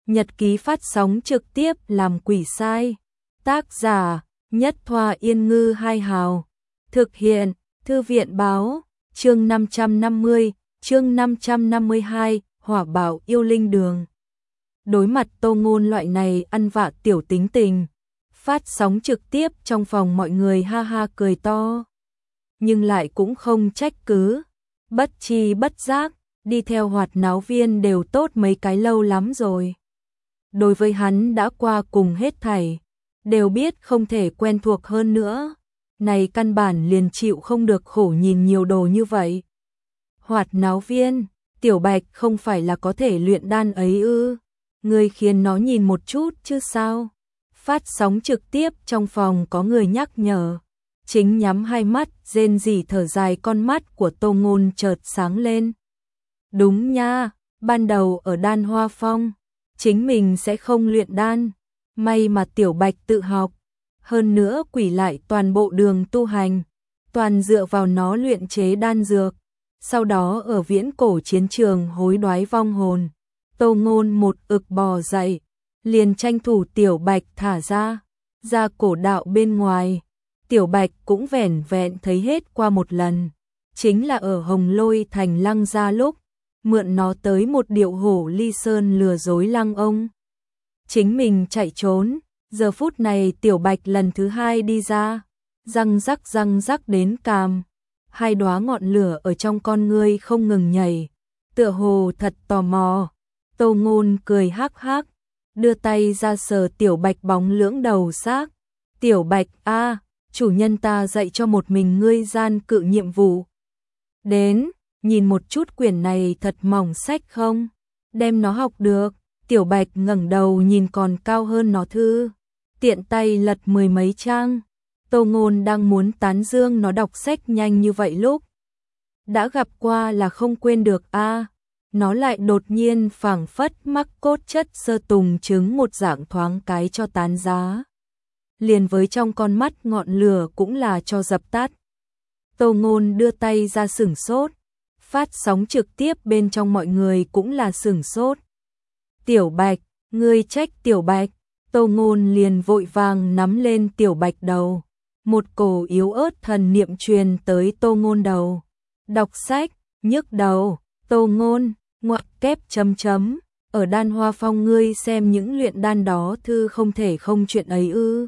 Nhật ký phát sóng trực tiếp làm quỷ sai. Tác giả Nhất Thoa Yên Ngư Hai Hào. Thực hiện Thư viện Báo. Chương 550, chương 552, Hỏa Bảo Yêu Linh Đường. Đối mặt Tô Ngôn loại này ăn vạ tiểu tính tình, phát sóng trực tiếp trong phòng mọi người ha ha cười to, nhưng lại cũng không trách cứ. Bất chi bất giác, đi theo Hoạt Náo Viên đều tốt mấy cái lâu lắm rồi. Đối với hắn đã qua cùng hết thảy, đều biết không thể quen thuộc hơn nữa. Này căn bản liền chịu không được khổ nhìn nhiều đồ như vậy. Hoạt Náo Viên, Tiểu Bạch không phải là có thể luyện đan ấy ư? Người khiến nó nhìn một chút chứ sao? Phát sóng trực tiếp trong phòng có người nhắc nhở. Chính nhắm hai mắt, rên rỉ thở dài, con mắt của Tô Ngôn chợt sáng lên. Đúng nha, ban đầu ở Đan Hoa Phong, chính mình sẽ không luyện đan. May mà Tiểu Bạch tự học. Hơn nữa quỷ lại toàn bộ đường tu hành, toàn dựa vào nó luyện chế đan dược. Sau đó ở viễn cổ chiến trường hối đoái vong hồn, Tô Ngôn một ực bò dậy, liền tranh thủ Tiểu Bạch thả ra cổ đạo bên ngoài. Tiểu Bạch cũng vẻn vẹn thấy hết qua một lần, chính là ở Hồng Lôi Thành Lăng Gia lúc mượn nó tới một điệu hổ ly sơn lừa dối Lăng ông. Chính mình chạy trốn, giờ phút này Tiểu Bạch lần thứ hai đi ra, răng rắc đến càm. Hai đóa ngọn lửa ở trong con ngươi không ngừng nhảy, tựa hồ thật tò mò. Tô Ngôn cười hắc hắc, đưa tay ra sờ Tiểu Bạch bóng lưỡng đầu xác. Tiểu Bạch a, chủ nhân ta dạy cho một mình ngươi gian cự nhiệm vụ. Đến, nhìn một chút quyển này thật mỏng sách không? Đem nó học được. Tiểu Bạch ngẩng đầu nhìn còn cao hơn nó thư, tiện tay lật mười mấy trang. Tô Ngôn đang muốn tán dương nó đọc sách nhanh như vậy lúc đã gặp qua là không quên được a. Nó lại đột nhiên phảng phất mắc cốt chất sơ tùng trứng một dạng thoáng cái cho tán giá. Liền với trong con mắt ngọn lửa cũng là cho dập tắt. Tô Ngôn đưa tay ra sửng sốt, phát sóng trực tiếp bên trong mọi người cũng là sửng sốt. Tiểu Bạch, ngươi trách Tiểu Bạch. Tô Ngôn liền vội vàng nắm lên Tiểu Bạch đầu. Một cổ yếu ớt thần niệm truyền tới Tô Ngôn đầu. Đọc sách, nhức đầu. Tô Ngôn, ngoặc kép chấm chấm. Ở Đan Hoa Phong ngươi xem những luyện đan đó thư không thể không chuyện ấy ư?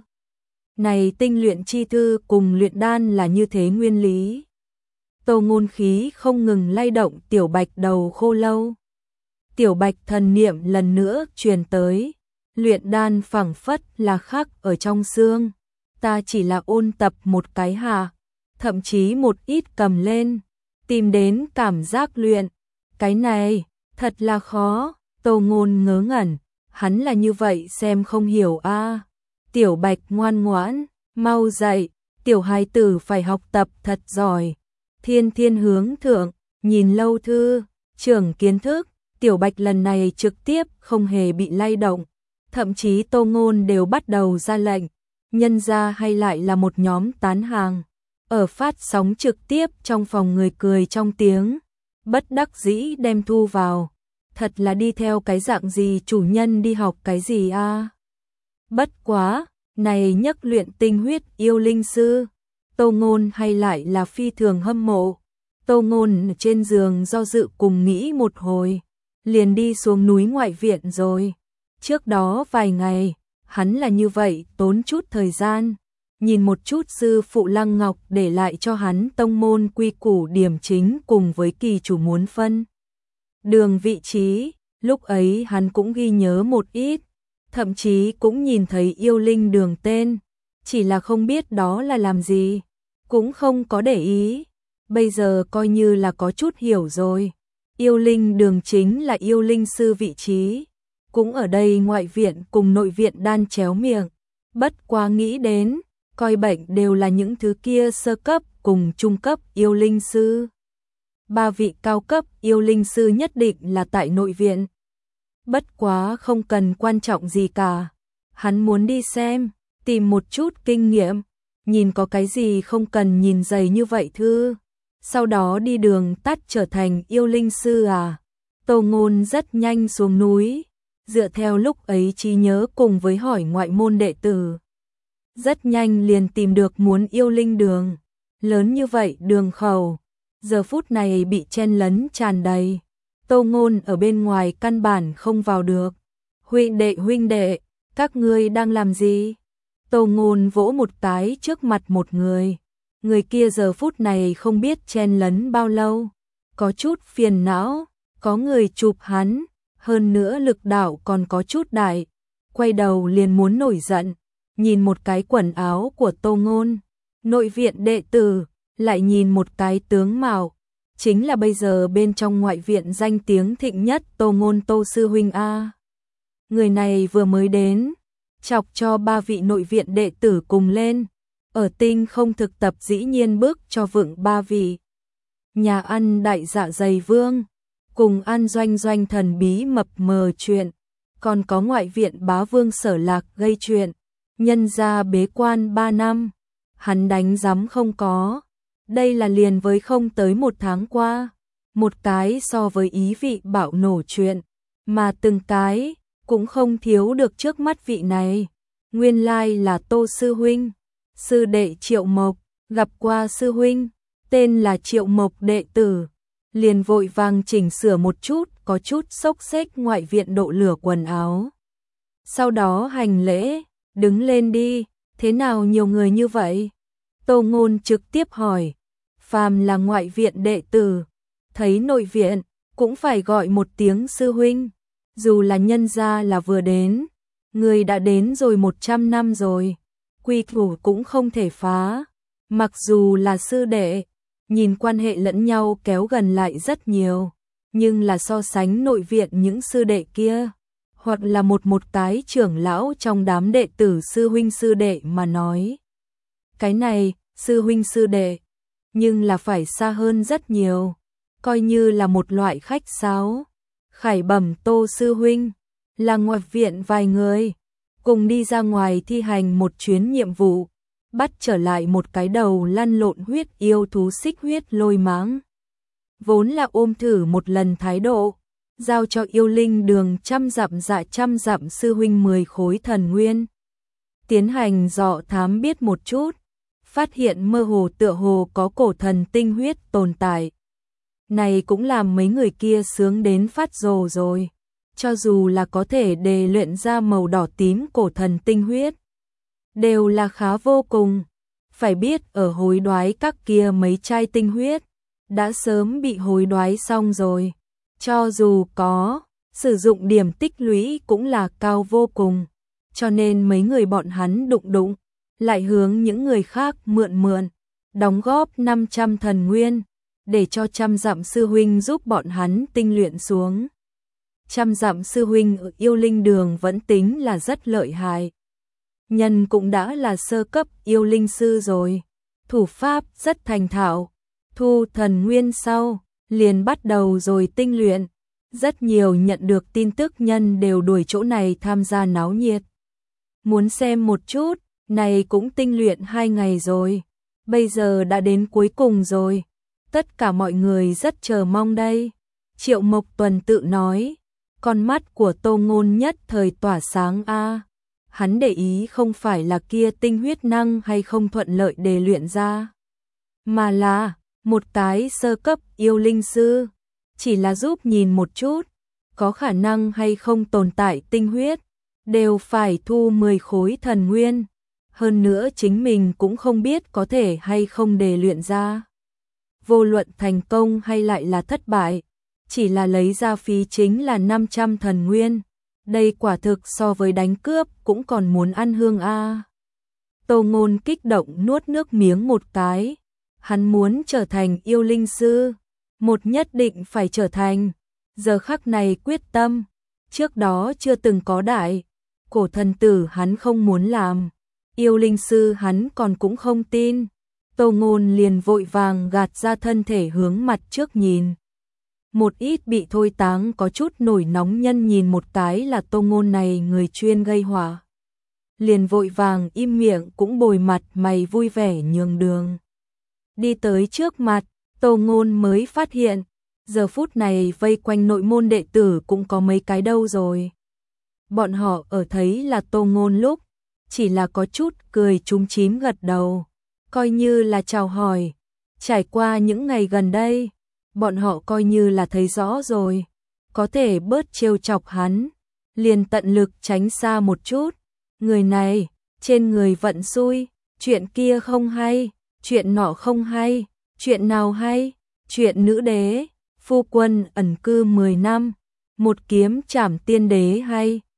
Này tinh luyện chi thư cùng luyện đan là như thế nguyên lý. Tô Ngôn khí không ngừng lay động Tiểu Bạch đầu khô lâu. Tiểu Bạch thần niệm lần nữa truyền tới, luyện đan phảng phất là khắc ở trong xương, ta chỉ là ôn tập một cái hà, thậm chí một ít cầm lên, tìm đến cảm giác luyện, cái này thật là khó. Tô Ngôn ngớ ngẩn, hắn là như vậy xem không hiểu a. Tiểu Bạch ngoan ngoãn, mau dậy, tiểu hài tử phải học tập thật giỏi. Thiên thiên hướng thượng, nhìn lâu thư, trưởng kiến thức. Tiểu Bạch lần này trực tiếp không hề bị lay động, thậm chí Tô Ngôn đều bắt đầu ra lệnh, nhân ra hay lại là một nhóm tán hàng. Ở phát sóng trực tiếp trong phòng người cười trong tiếng, bất đắc dĩ đem thu vào, thật là đi theo cái dạng gì chủ nhân đi học cái gì a. Bất quá, này nhắc luyện tinh huyết yêu linh sư, Tô Ngôn hay lại là phi thường hâm mộ. Tô Ngôn trên giường do dự cùng nghĩ một hồi, liền đi xuống núi ngoại viện rồi. Trước đó vài ngày, hắn là như vậy tốn chút thời gian, nhìn một chút sư phụ Lăng Ngọc để lại cho hắn tông môn quy củ điểm chính cùng với kỳ chủ muốn phân đường vị trí, lúc ấy hắn cũng ghi nhớ một ít, thậm chí cũng nhìn thấy yêu linh đường tên, chỉ là không biết đó là làm gì, cũng không có để ý. Bây giờ coi như là có chút hiểu rồi. Yêu linh đường chính là yêu linh sư vị trí, cũng ở đây ngoại viện cùng nội viện đan chéo miệng. Bất quá nghĩ đến, coi bệnh đều là những thứ kia sơ cấp cùng trung cấp yêu linh sư. Ba vị cao cấp yêu linh sư nhất định là tại nội viện. Bất quá không cần quan trọng gì cả. Hắn muốn đi xem, tìm một chút kinh nghiệm, nhìn có cái gì không cần nhìn dày như vậy thư. Sau đó đi đường tắt trở thành yêu linh sư à. Tô Ngôn rất nhanh xuống núi, dựa theo lúc ấy trí nhớ cùng với hỏi ngoại môn đệ tử. Rất nhanh liền tìm được muốn yêu linh đường. Lớn như vậy đường khẩu, giờ phút này bị chen lấn tràn đầy. Tô Ngôn ở bên ngoài căn bản không vào được. Huynh đệ, các ngươi đang làm gì? Tô Ngôn vỗ một cái trước mặt một người. Người kia giờ phút này không biết chen lấn bao lâu. Có chút phiền não, có người chụp hắn, hơn nữa lực đạo còn có chút đại. Quay đầu liền muốn nổi giận, nhìn một cái quần áo của Tô Ngôn. Nội viện đệ tử, lại nhìn một cái tướng mạo. Chính là bây giờ bên trong ngoại viện danh tiếng thịnh nhất Tô Ngôn Tô Sư Huynh A. Người này vừa mới đến, chọc cho 3 vị nội viện đệ tử cùng lên. Ở tinh không thực tập dĩ nhiên bước cho vựng 3 vị. Nhà ăn đại dạ dày vương, cùng ăn doanh thần bí mập mờ chuyện. Còn có ngoại viện bá vương Sở Lạc gây chuyện. Nhân ra bế quan 3 năm, hắn đánh giám không có. Đây là liền với không tới 1 tháng qua, một cái so với ý vị bạo nổ chuyện, mà từng cái cũng không thiếu được trước mắt vị này. Nguyên lai là Tô Sư Huynh, sư đệ Triệu Mộc, gặp qua sư huynh, tên là Triệu Mộc đệ tử. Liền vội vàng chỉnh sửa một chút, có chút xốc xếch ngoại viện độ lửa quần áo. Sau đó hành lễ, đứng lên đi, thế nào nhiều người như vậy? Tô Ngôn trực tiếp hỏi. Phàm là ngoại viện đệ tử, thấy nội viện, cũng phải gọi một tiếng sư huynh. Dù là nhân gia là vừa đến, người đã đến rồi 100 năm rồi, quy củ cũng không thể phá. Mặc dù là sư đệ, nhìn quan hệ lẫn nhau kéo gần lại rất nhiều, nhưng là so sánh nội viện những sư đệ kia, hoặc là một cái trưởng lão trong đám đệ tử sư huynh sư đệ mà nói. Cái này, sư huynh sư đệ, nhưng là phải xa hơn rất nhiều, coi như là một loại khách sáo. Khải bẩm Tô sư huynh, là ngoại viện vài người, cùng đi ra ngoài thi hành một chuyến nhiệm vụ, bắt trở lại một cái đầu lăn lộn huyết yêu thú xích huyết lôi mãng. Vốn là ôm thử một lần thái độ, giao cho yêu linh đường trăm dặm sư huynh 10 khối thần nguyên. Tiến hành dò thám biết một chút, phát hiện mơ hồ tựa hồ có cổ thần tinh huyết tồn tại. Này cũng làm mấy người kia sướng đến phát rồ rồi. Cho dù là có thể đề luyện ra màu đỏ tím cổ thần tinh huyết, đều là khá vô cùng. Phải biết ở hối đoái các kia mấy chai tinh huyết, đã sớm bị hối đoái xong rồi. Cho dù có, sử dụng điểm tích lũy cũng là cao vô cùng. Cho nên mấy người bọn hắn đụng, lại hướng những người khác mượn, đóng góp 500 thần nguyên, để cho trăm dặm sư huynh giúp bọn hắn tinh luyện xuống. Trăm dặm sư huynh ở yêu linh đường vẫn tính là rất lợi hại. Nhân cũng đã là sơ cấp yêu linh sư rồi, thủ pháp rất thành thạo. Thu thần nguyên sau, liền bắt đầu rồi tinh luyện. Rất nhiều nhận được tin tức nhân đều đuổi chỗ này tham gia náo nhiệt. Muốn xem một chút, này cũng tinh luyện 2 ngày rồi, bây giờ đã đến cuối cùng rồi. Tất cả mọi người rất chờ mong đây. Triệu Mộc Tuần tự nói, con mắt của Tô Ngôn nhất thời tỏa sáng a. Hắn để ý không phải là kia tinh huyết năng hay không thuận lợi để luyện ra, mà là một cái sơ cấp yêu linh sư, chỉ là giúp nhìn một chút, có khả năng hay không tồn tại tinh huyết, đều phải thu 10 khối thần nguyên. Hơn nữa chính mình cũng không biết có thể hay không để luyện ra. Vô luận thành công hay lại là thất bại, chỉ là lấy ra phí chính là 500 thần nguyên. Đây quả thực so với đánh cướp cũng còn muốn ăn hương a. Tô Ngôn kích động nuốt nước miếng một cái. Hắn muốn trở thành yêu linh sư, một nhất định phải trở thành. Giờ khắc này quyết tâm, trước đó chưa từng có đại cổ thần tử hắn không muốn làm, yêu linh sư hắn còn cũng không tin. Tô Ngôn liền vội vàng gạt ra thân thể hướng mặt trước nhìn. Một ít bị thôi táng có chút nổi nóng nhân nhìn một cái là Tô Ngôn này người chuyên gây họa, liền vội vàng im miệng cũng bồi mặt mày vui vẻ nhường đường. Đi tới trước mặt, Tô Ngôn mới phát hiện, giờ phút này vây quanh nội môn đệ tử cũng có mấy cái đâu rồi. Bọn họ ở thấy là Tô Ngôn lúc, chỉ là có chút cười chúm chím gật đầu, coi như là chào hỏi. Trải qua những ngày gần đây, bọn họ coi như là thấy rõ rồi, có thể bớt trêu chọc hắn, liền tận lực tránh xa một chút. Người này, trên người vận xui, chuyện kia không hay, chuyện nọ không hay, chuyện nào hay, chuyện nữ đế, phu quân ẩn cư 10 năm, một kiếm trảm tiên đế hay.